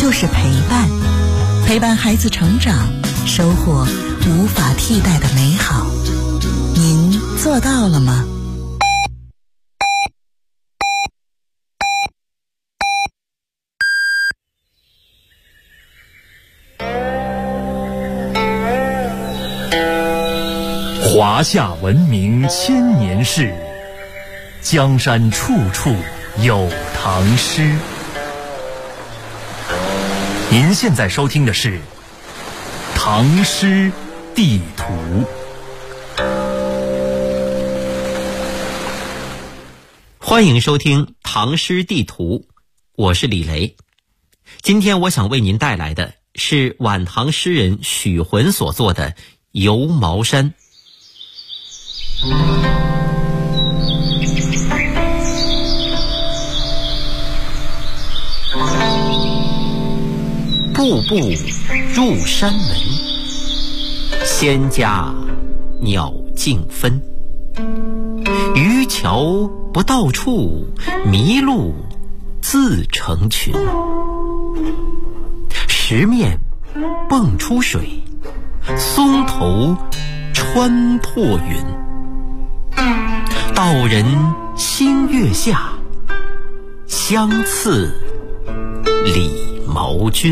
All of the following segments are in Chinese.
就是陪伴，陪伴孩子成长，收获无法替代的美好。您做到了吗？ 华夏文明千年事，江山处处有唐诗。您现在收听的是《唐诗地图》。 欢迎收听《唐诗地图》，我是李雷。今天我想为您带来的是晚唐诗人许浑所作的《游茅山》。步步入山门，仙家鸟竞分。渔樵不到处，迷路自成群。石面蹦出水，松头穿破云。道人心月下，相次李毛君。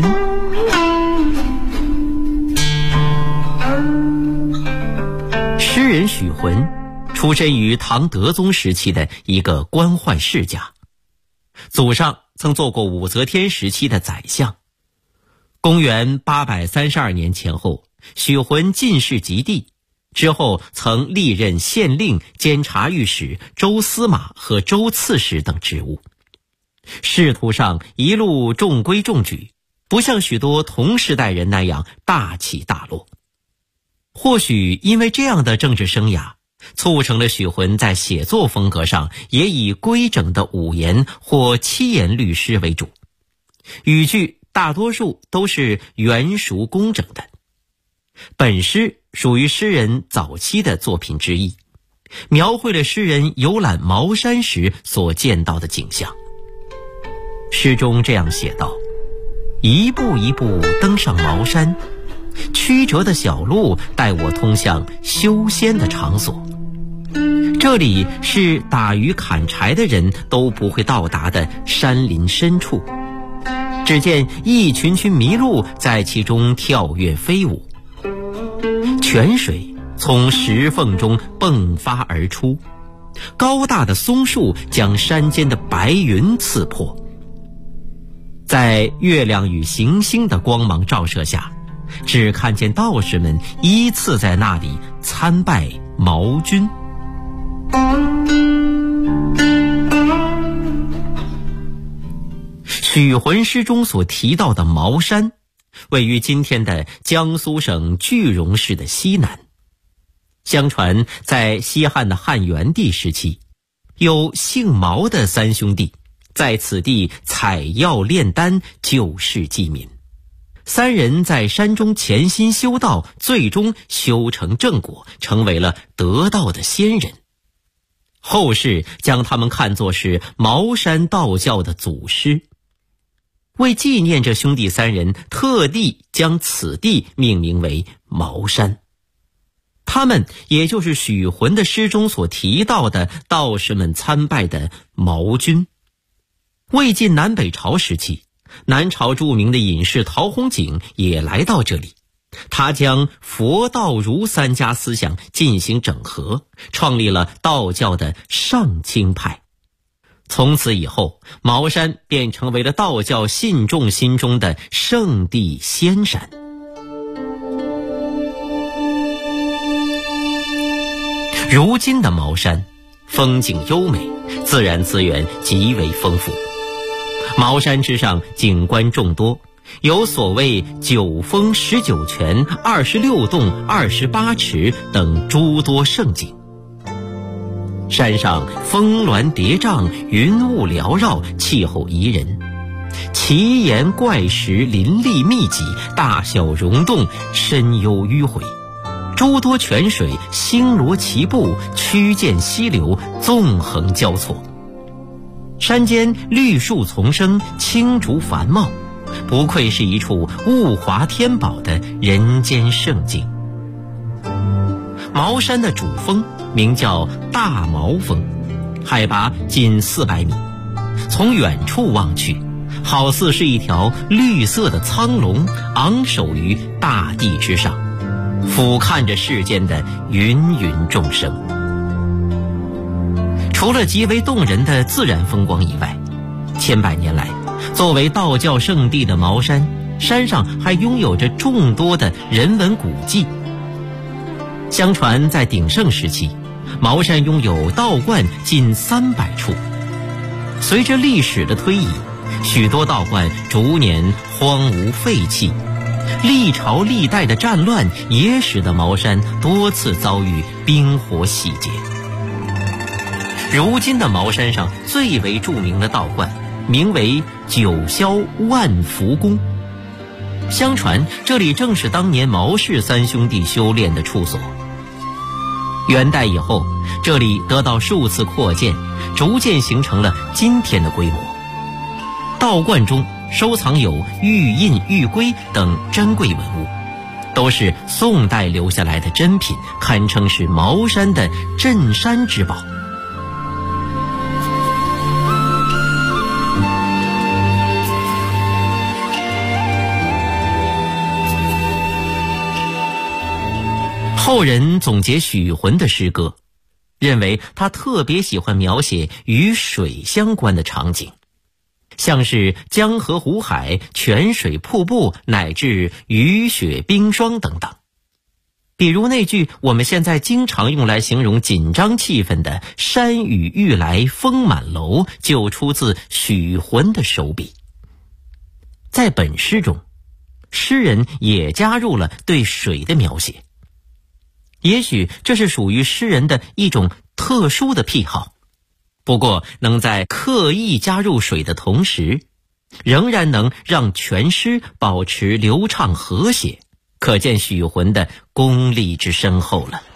诗人许浑出身于唐德宗时期的一个官宦世家，祖上曾做过武则天时期的宰相。公元832年前后，许浑进士及第，之后曾历任县令、监察御史、州司马和州刺史等职务。仕途上一路中规中矩，不像许多同时代人那样大起大落。或许因为这样的政治生涯，促成了许浑在写作风格上也以规整的5言或7言律诗为主，语句大多数都是圆熟工整的。本诗属于诗人早期的作品之一，描绘了诗人游览茅山时所见到的景象。诗中这样写道：一步一步登上茅山，曲折的小路带我通向修仙的场所。这里是打鱼砍柴的人都不会到达的山林深处，只见一群群麋鹿在其中跳跃飞舞，泉水从石缝中迸发而出，高大的松树将山间的白云刺破。在月亮与行星的光芒照射下，只看见道士们依次在那里参拜毛君。许浑诗中所提到的茅山，位于今天的江苏省句容市的西南。相传在西汉的汉元帝时期，有姓毛的3兄弟在此地采药炼丹，救世济民。3人在山中潜心修道，最终修成正果，成为了得道的仙人。后世将他们看作是茅山道教的祖师。为纪念这兄弟3人，特地将此地命名为茅山。他们也就是许浑的诗中所提到的道士们参拜的毛君。魏晋南北朝时期，南朝著名的隐士陶弘景也来到这里，他将佛道儒3家思想进行整合，创立了道教的上清派。从此以后，茅山便成为了道教信众心中的圣地仙山。如今的茅山风景优美，自然资源极为丰富。茅山之上景观众多，有所谓9峰19泉、26洞、28池等诸多胜景。山上峰峦叠嶂，云雾缭绕，气候宜人，奇岩怪石林立密集，大小溶洞，深幽迂回，诸多泉水星罗棋布，曲涧溪流纵横交错。山间绿树丛生，青竹繁茂， 不愧是一处物华天宝的人间胜境。茅山的主峰名叫大茅峰，海拔近400米，从远处望去，好似是一条绿色的苍龙昂首于大地之上，俯瞰着世间的芸芸众生。除了极为动人的自然风光以外，千百年来，作为道教圣地的茅山，山上还拥有着众多的人文古迹。相传在鼎盛时期，茅山拥有道观近300处。随着历史的推移，许多道观逐年荒芜废弃，历朝历代的战乱也使得茅山多次遭遇兵火洗劫。如今的茅山上最为著名的道观名为九霄万福宫，相传这里正是当年毛氏3兄弟修炼的处所。元代以后，这里得到数次扩建，逐渐形成了今天的规模。道观中收藏有玉印、玉圭等珍贵文物，都是宋代留下来的珍品，堪称是茅山的镇山之宝。后人总结许浑的诗歌，认为他特别喜欢描写与水相关的场景，像是江河湖海、泉水瀑布，乃至雨雪冰霜等等。比如那句我们现在经常用来形容紧张气氛的“山雨欲来风满楼”，就出自许浑的手笔。在本诗中，诗人也加入了对水的描写。也许这是属于诗人的一种特殊的癖好，不过能在刻意加入水的同时，仍然能让全诗保持流畅和谐，可见许浑的功力之深厚了。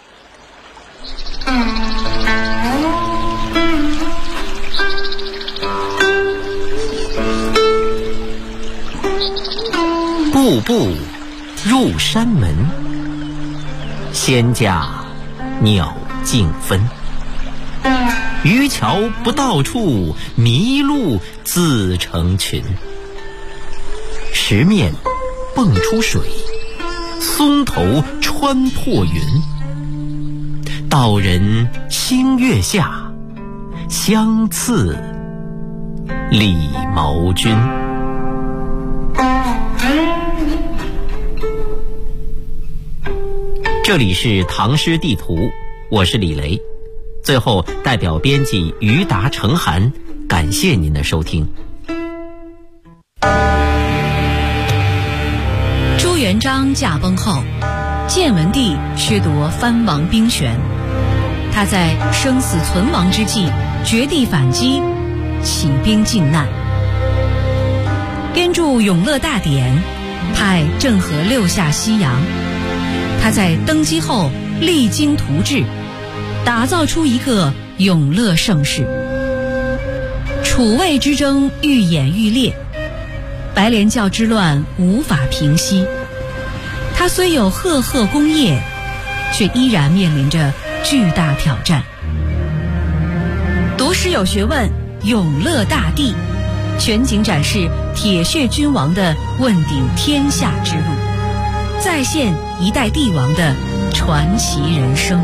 步步入山门，仙驾鸟竞分。渔樵不到处，迷路自成群。石面蹦出水，松头穿破云。道人星月下，相次李毛君。这里是唐诗地图，我是李雷。最后代表编辑于达、程涵，感谢您的收听。 朱元璋驾崩后，建文帝削夺藩王兵权，他在生死存亡之际绝地反击，起兵靖难，编著《永乐大典》，派郑和6下西洋。他在登基后励精图治，打造出一个永乐盛世。楚魏之争愈演愈烈，白莲教之乱无法平息。他虽有赫赫功业，却依然面临着巨大挑战。读诗有学问，永乐大帝全景展示铁血君王的问鼎天下之路，再现一代帝王的传奇人生。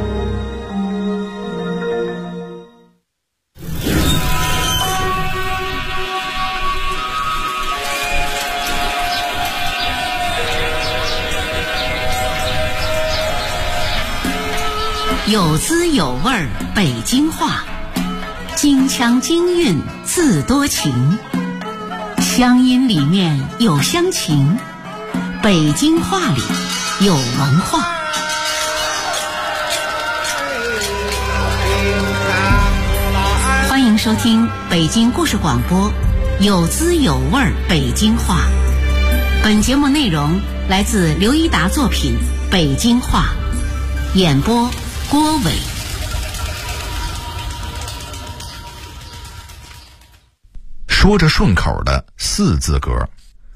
有滋有味儿北京话，京腔京韵自多情，乡音里面有乡情，北京话里有文化。欢迎收听北京故事广播，有滋有味儿北京话。本节目内容来自刘一达作品《北京话》，演播郭伟。 说着顺口的4字格，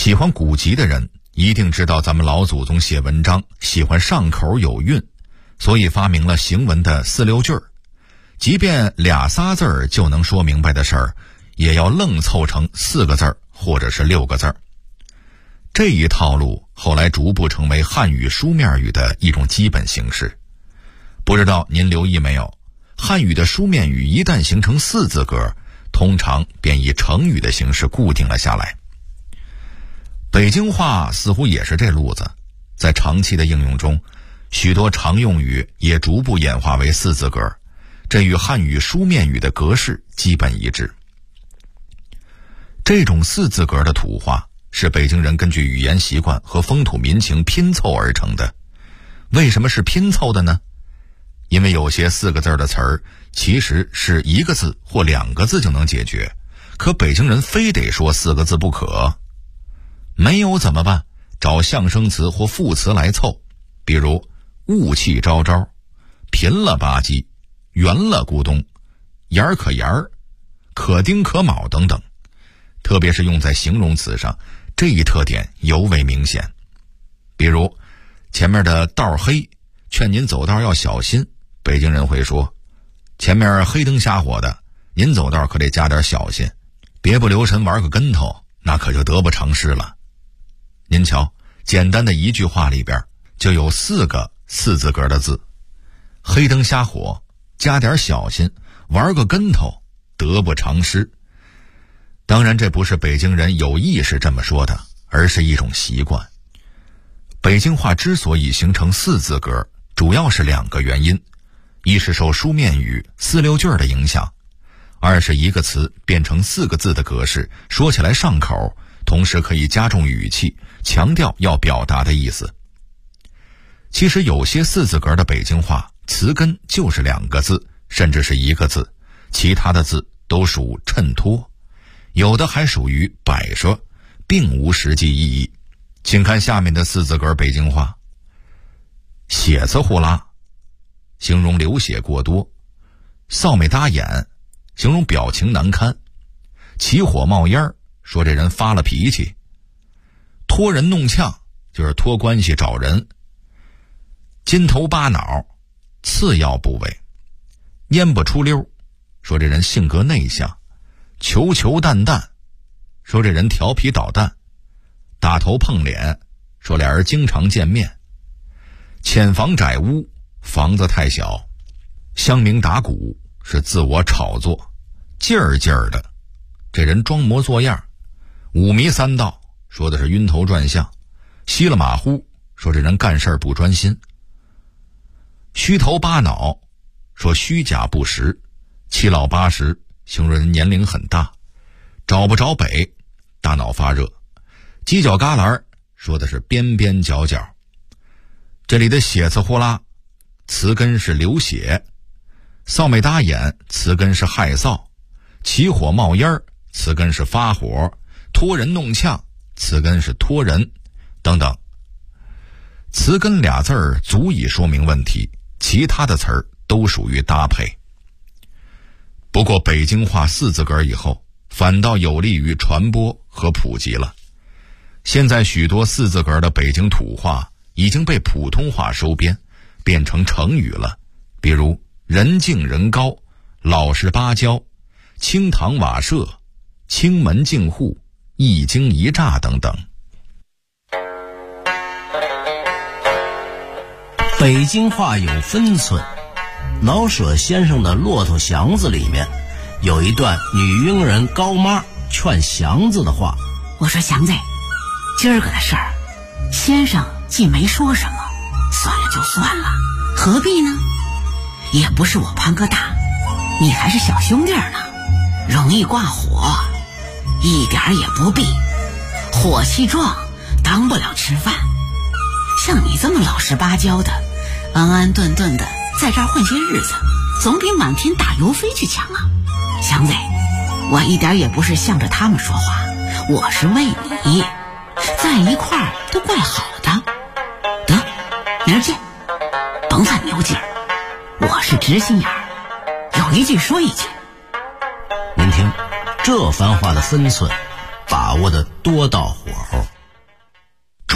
喜欢古籍的人一定知道咱们老祖宗写文章喜欢上口有韵，所以发明了行文的4、6句儿，即便2、3字儿就能说明白的事儿，也要愣凑成4个字儿或者是6个字儿。这一套路后来逐步成为汉语书面语的一种基本形式。不知道您留意没有，汉语的书面语一旦形成4字格，通常便以成语的形式固定了下来。北京话似乎也是这路子，在长期的应用中，许多常用语也逐步演化为4字格，这与汉语书面语的格式基本一致。这种4字格的土话是北京人根据语言习惯和风土民情拼凑而成的。为什么是拼凑的呢？因为有些4个字的词儿其实是1个字或2个字就能解决，可北京人非得说4个字不可。没有怎么办？找象声词或副词来凑，比如雾气昭昭、贫了吧唧、圆了咕咚、沿儿可沿儿、可丁可卯等等。特别是用在形容词上，这一特点尤为明显。比如前面的道黑，劝您走道要小心，北京人会说前面黑灯瞎火的，您走道可得加点小心，别不留神玩个跟头，那可就得不偿失了。您瞧，简单的一句话里边就有4个4字格的字，黑灯瞎火，加点小心，玩个跟头，得不偿失。当然这不是北京人有意识这么说的，而是一种习惯。北京话之所以形成4字格，主要是2个原因，一是受书面语4、6句的影响，二是一个词变成4个字的格式，说起来上口，同时可以加重语气，强调要表达的意思。其实有些4字格的北京话词根就是2个字，甚至是1个字，其他的字都属衬托，有的还属于摆设，并无实际意义。请看下面的4字格北京话：血子呼啦，形容流血过多；臊眉搭眼，形容表情难堪；起火冒烟，说这人发了脾气；托人弄呛，就是托关系找人；筋头巴脑，次要部位；烟不出溜，说这人性格内向；球球淡淡，说这人调皮捣蛋；打头碰脸，说俩人经常见面；浅房窄屋，房子太小；乡民打鼓，是自我炒作；劲儿劲儿的，这人装模作样；五迷三道，说的是晕头转向；稀了马虎，说这人干事不专心；虚头巴脑，说虚假不实；七老八十，形容人年龄很大；找不着北，大脑发热；犄角旮旯，说的是边边角角。这里的血子呼啦词根是流血，臊眉搭眼词根是害臊，起火冒烟词根是发火，托人弄呛词根是托人等等。词根俩字儿足以说明问题，其他的词儿都属于搭配。不过北京话4字格以后，反倒有利于传播和普及了。现在许多4字格的北京土话已经被普通话收编，变成成语了，比如人敬人高、老实巴交、清堂瓦舍、清门净户、一惊一乍等等。 北京话有分寸，老舍先生的《骆驼祥子》里面有一段女佣人高妈劝祥子的话： 我说祥子，今儿个的事儿，先生既没说什么，算了就算了，何必呢？也不是我潘哥大，你还是小兄弟呢，容易挂火，一点也不必。火气壮，当不了吃饭。像你这么老实巴交的，安安顿顿的在这儿混些日子，总比满天打油飞去强啊！祥子，我一点也不是向着他们说话，我是为你，在一块儿都怪好的。得，明儿见，甭犯牛劲儿，我是直心眼儿，有一句说一句。 您听，这番话的分寸把握的多到火候。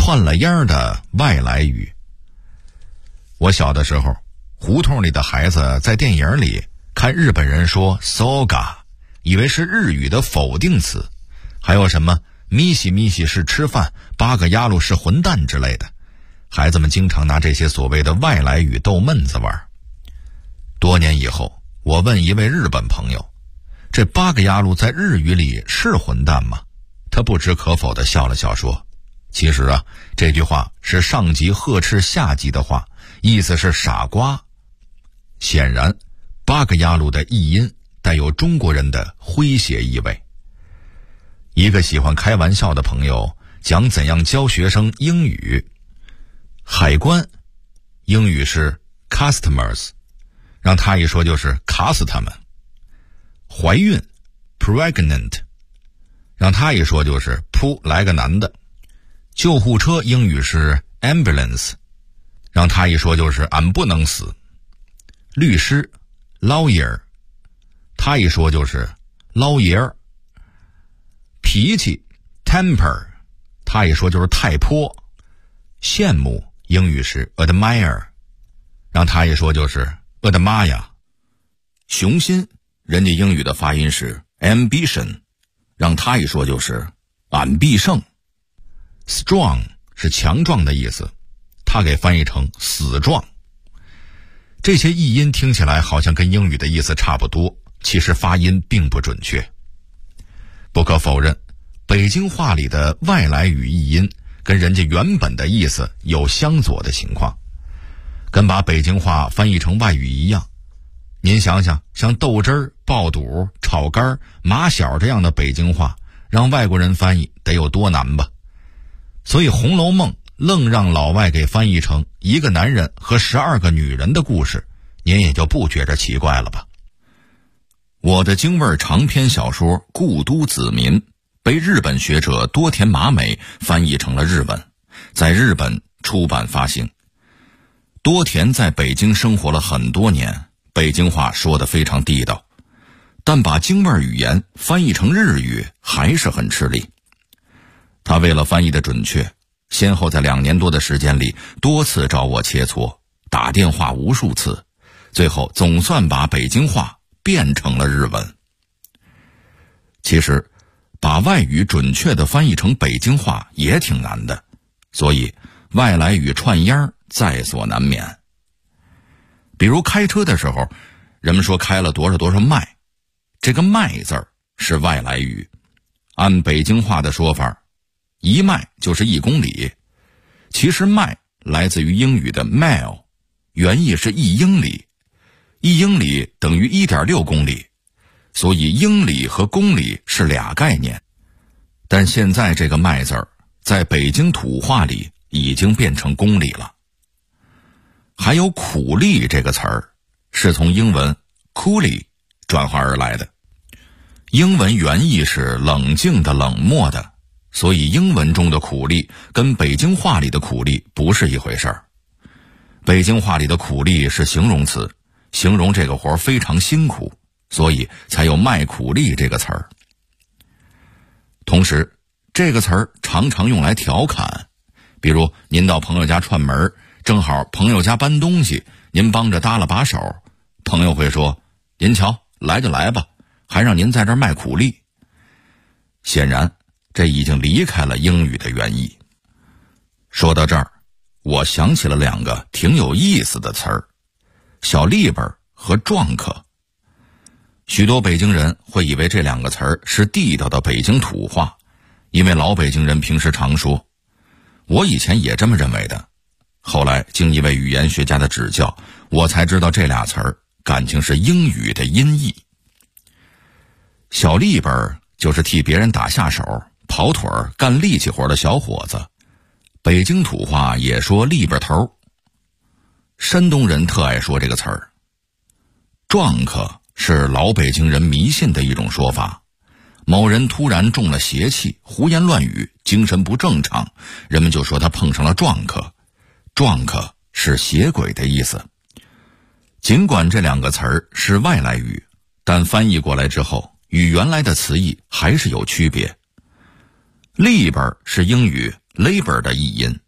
换了样的外来语。我小的时候，胡同里的孩子在电影里看日本人说 soga， 以为是日语的否定词，还有什么咪西咪西是吃饭，八个鸭路是混蛋之类的。孩子们经常拿这些所谓的外来语逗闷子玩。多年以后，我问一位日本朋友，这八个鸭路在日语里是混蛋吗？他不知可否地笑了笑说，其实啊，这句话是上级呵斥下级的话，意思是傻瓜。显然，八个鸭路的译音带有中国人的诙谐意味。一个喜欢开玩笑的朋友讲怎样教学生英语。海关英语是 customers， 让他一说就是卡死他们。怀孕 pregnant， 让他一说就是噗来个男的。救护车英语是 ambulance， 让他一说就是俺不能死。律师 lawyer， 他一说就是捞爷儿。脾气 temper， 他一说就是太泼。羡慕英语是 admire， 让他一说就是我的妈呀。雄心人家英语的发音是 ambition， 让他一说就是俺必胜。strong 是强壮的意思，他给翻译成死壮。这些译音听起来好像跟英语的意思差不多，其实发音并不准确。不可否认，北京话里的外来语译音跟人家原本的意思有相左的情况，跟把北京话翻译成外语一样。您想想，像豆汁儿、爆肚、炒肝、马小这样的北京话，让外国人翻译得有多难吧？所以《红楼梦》愣让老外给翻译成一个男人和12个女人的故事，您也就不觉着奇怪了吧？我的京味长篇小说《故都子民》被日本学者多田麻美翻译成了日文，在日本出版发行。多田在北京生活了很多年，北京话说得非常地道，但把京味语言翻译成日语还是很吃力。他为了翻译的准确，先后在2年多的时间里多次找我切磋，打电话无数次，最后总算把北京话变成了日文。其实把外语准确地翻译成北京话也挺难的，所以外来语串烟儿在所难免。比如开车的时候，人们说开了多少多少迈，这个迈字儿是外来语，按北京话的说法，1迈就是1公里。其实迈来自于英语的 mile， 原意是1英里，1英里等于 1.6 公里，所以英里和公里是俩概念。但现在这个迈字儿在北京土话里已经变成公里了。还有苦力这个词儿是从英文 coolie 转化而来的，英文原意是冷静的、冷漠的，所以英文中的苦力跟北京话里的苦力不是一回事儿。北京话里的苦力是形容词，形容这个活非常辛苦，所以才有卖苦力这个词儿。同时，这个词儿常常用来调侃，比如您到朋友家串门，正好朋友家搬东西，您帮着搭了把手，朋友会说，您瞧，来就来吧，还让您在这儿卖苦力。显然这已经离开了英语的原意。说到这儿，我想起了2个挺有意思的词儿，小利本和撞客。许多北京人会以为这2个词儿是地道的北京土话，因为老北京人平时常说。我以前也这么认为的，后来经一位语言学家的指教，我才知道这俩词儿感情是英语的音译。小利本就是替别人打下手、跑腿儿、干力气活的小伙子，北京土话也说利本头。山东人特爱说这个词儿。撞客是老北京人迷信的一种说法，某人突然中了邪气，胡言乱语，精神不正常，人们就说他碰上了撞客。撞客是邪鬼的意思。尽管这2个词儿是外来语，但翻译过来之后与原来的词义还是有区别。利本是英语 labor 的译音，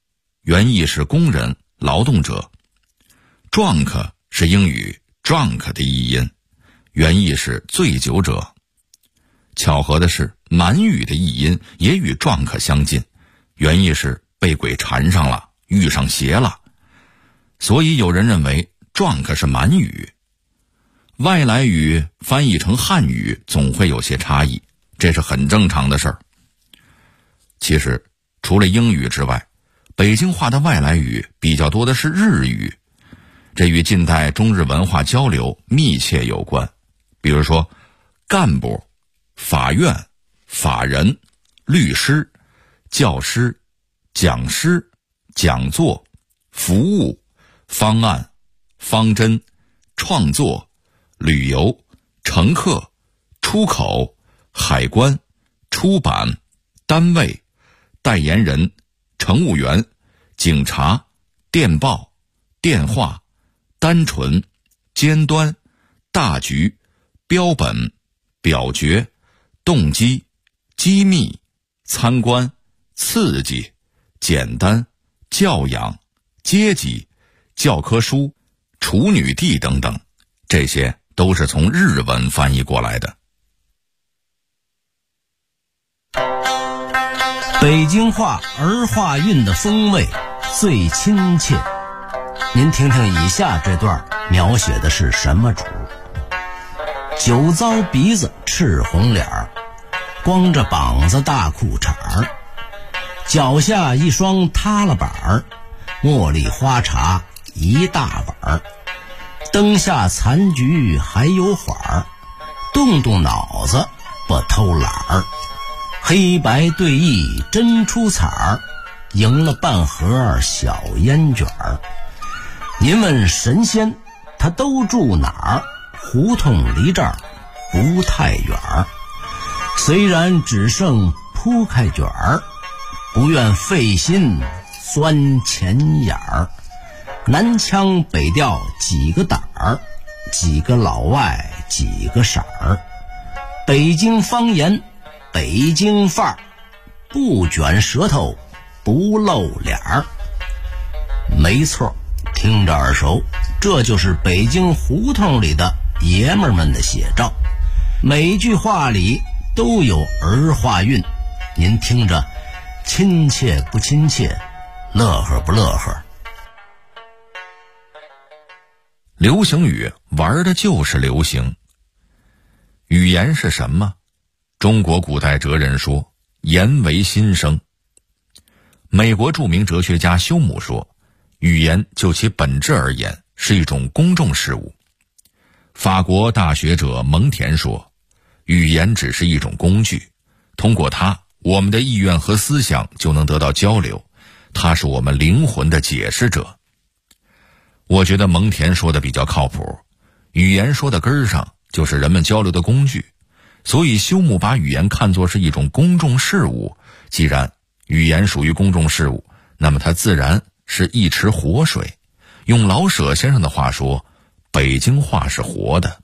原意是工人、劳动者。drunk 是英语 drunk 的译音，原意是醉酒者。巧合的是，满语的译音也与 drunk 相近，原意是被鬼缠上了，遇上邪了。所以有人认为 drunk 是满语。外来语翻译成汉语总会有些差异，这是很正常的事儿。其实除了英语之外，北京话的外来语比较多的是日语，这与近代中日文化交流密切有关。比如说干部、法院、法人、律师、教师、讲师、讲座、服务、方案、方针、创作、旅游、乘客、出口、海关、出版、单位、代言人、乘务员、警察、电报、电话、单纯、尖端、大局、标本、表决、动机、机密、参观、刺激、简单、教养、阶级、教科书、处女地等等，这些都是从日文翻译过来的。 北京话儿化韵的风味最亲切。您听听以下这段描写的是什么主？酒糟鼻子赤红脸儿，光着膀子大裤衩儿，脚下一双塌了板儿，茉莉花茶一大碗儿，灯下残局还有缓儿，动动脑子不偷懒儿，黑白对弈真出彩儿，赢了半盒小烟卷儿。您问神仙他都住哪儿？胡同离这儿不太远儿，虽然只剩铺开卷儿，不愿费心钻钱眼儿。南腔北调几个胆儿，几个老外几个色儿，北京方言北京范儿，不卷舌头不露脸儿。没错，听着耳熟，这就是北京胡同里的爷们儿们的写照，每句话里都有儿化韵，您听着亲切不亲切，乐呵不乐呵？ 流行语玩的就是流行。语言是什么？中国古代哲人说，言为心声。美国著名哲学家休姆说，语言就其本质而言是一种公众事物。法国大学者蒙田说，语言只是一种工具，通过它，我们的意愿和思想就能得到交流，它是我们灵魂的解释者。我觉得蒙田说的比较靠谱，语言说的根儿上就是人们交流的工具，所以休姆把语言看作是一种公众事物。既然语言属于公众事物，那么它自然是一池活水。用老舍先生的话说，北京话是活的。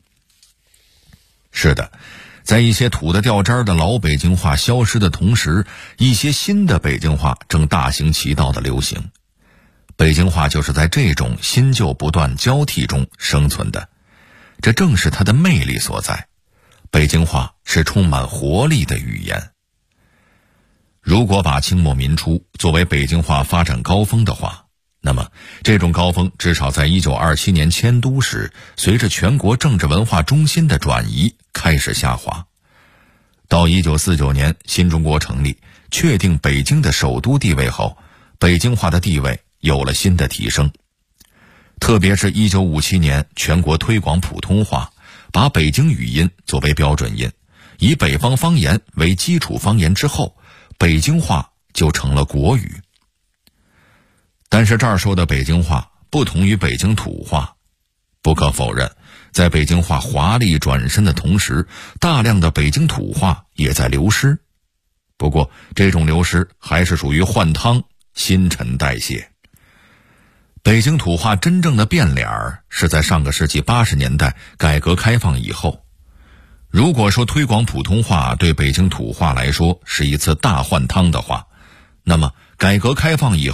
是的，在一些土的掉渣的老北京话消失的同时，一些新的北京话正大行其道的流行。北京话就是在这种新旧不断交替中生存的，这正是它的魅力所在。北京话是充满活力的语言。如果把清末民初作为北京话发展高峰的话，那么这种高峰至少在1927年迁都时，随着全国政治文化中心的转移开始下滑。到1949年新中国成立，确定北京的首都地位后，北京话的地位有了新的提升。特别是1957年全国推广普通话，把北京语音作为标准音，以北方方言为基础方言之后，北京话就成了国语。但是这儿说的北京话不同于北京土话。不可否认，在北京话华丽转身的同时，大量的北京土话也在流失。不过这种流失还是属于换汤新陈代谢。北京土话真正的变脸是在上个世纪80年代改革开放以后。如果说推广普通话对北京土话来说是一次大换汤的话，那么改革开放以后，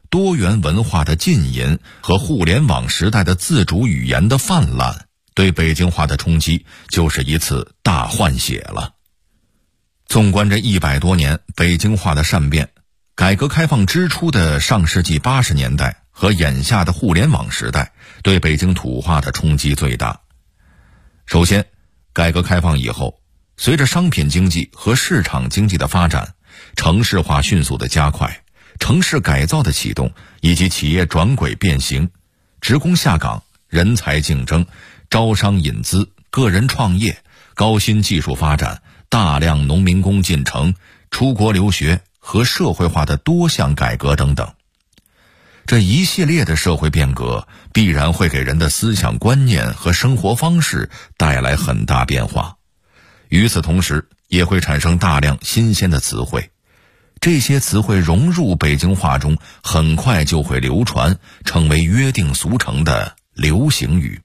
多元文化的浸淫和互联网时代的自主语言的泛滥，对北京话的冲击就是一次大换血了。纵观这100多年北京话的善变，改革开放之初的上世纪80年代和眼下的互联网时代，对北京土话的冲击最大。首先，改革开放以后，随着商品经济和市场经济的发展，城市化迅速的加快，城市改造的启动，以及企业转轨变形，职工下岗，人才竞争，招商引资，个人创业，高新技术发展，大量农民工进城，出国留学和社会化的多项改革等等。这一系列的社会变革必然会给人的思想观念和生活方式带来很大变化，与此同时也会产生大量新鲜的词汇，这些词汇融入北京话中，很快就会流传，成为约定俗成的流行语。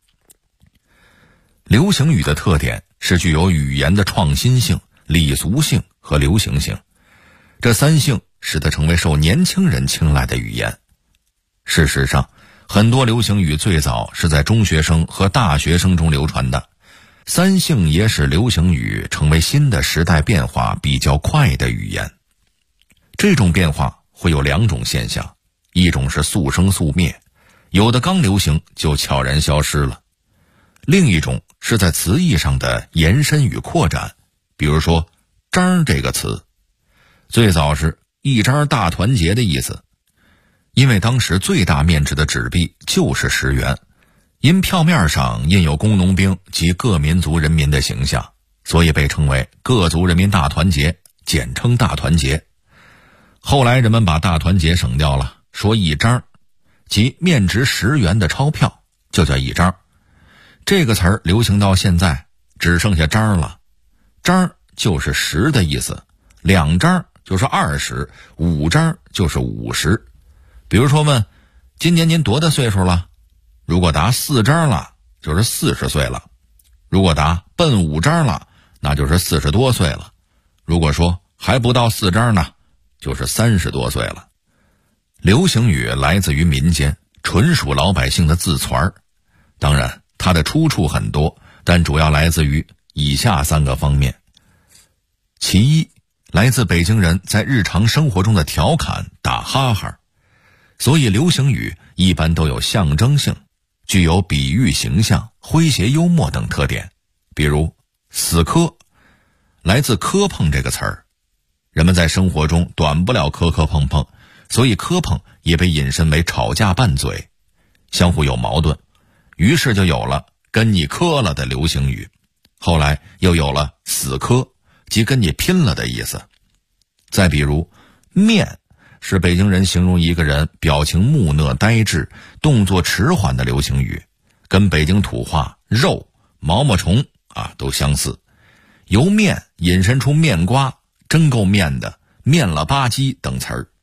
流行语的特点是具有语言的创新性、礼俗性和流行性，这三性使它成为受年轻人青睐的语言。事实上，很多流行语最早是在中学生和大学生中流传的，三性也使流行语成为新的时代变化比较快的语言。这种变化会有两种现象，一种是速生速灭，有的刚流行就悄然消失了；另一种是在词义上的延伸与扩展，比如说张这个词，最早是一张大团结的意思，因为当时最大面值的纸币就是10元，因票面上印有工农兵及各民族人民的形象，所以被称为各族人民大团结，简称大团结。后来人们把大团结省掉了，说一张，即面值10元的钞票就叫一张。这个词儿流行到现在只剩下张了，张就是10的意思，2张就是20， 5张就是50。比如说问今年您多大岁数了，如果答4张了就是40岁了，如果答奔5张了那就是40多岁了，如果说还不到4张呢就是30多岁了。流行语来自于民间，纯属老百姓的自传儿，当然它的出处很多，但主要来自于以下3个方面。其一，来自北京人在日常生活中的调侃打哈哈，所以流行语一般都有象征性，具有比喻形象、诙谐幽默等特点。比如死磕，来自磕碰这个词儿，人们在生活中短不了磕磕碰碰，所以磕碰也被引申为吵架拌嘴，相互有矛盾，于是就有了跟你磕了的流行语。后来又有了死磕，即跟你拼了的意思。再比如面，是北京人形容一个人表情木讷呆滞、动作迟缓的流行语，跟北京土话肉、毛毛虫都相似。由面引申出面瓜、真够面的、面了吧唧等词儿。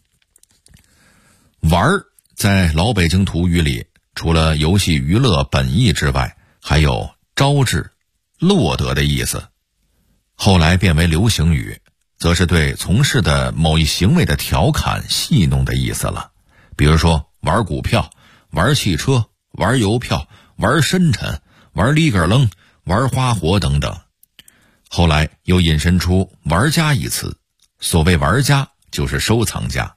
玩儿在老北京土语里，除了游戏娱乐本意之外，还有招致、落得的意思。后来变为流行语，则是对从事的某一行为的调侃戏弄的意思了。比如说玩股票、玩汽车、玩邮票、玩深沉、玩里个楞、玩花活等等。后来又引申出玩家一词，所谓玩家就是收藏家。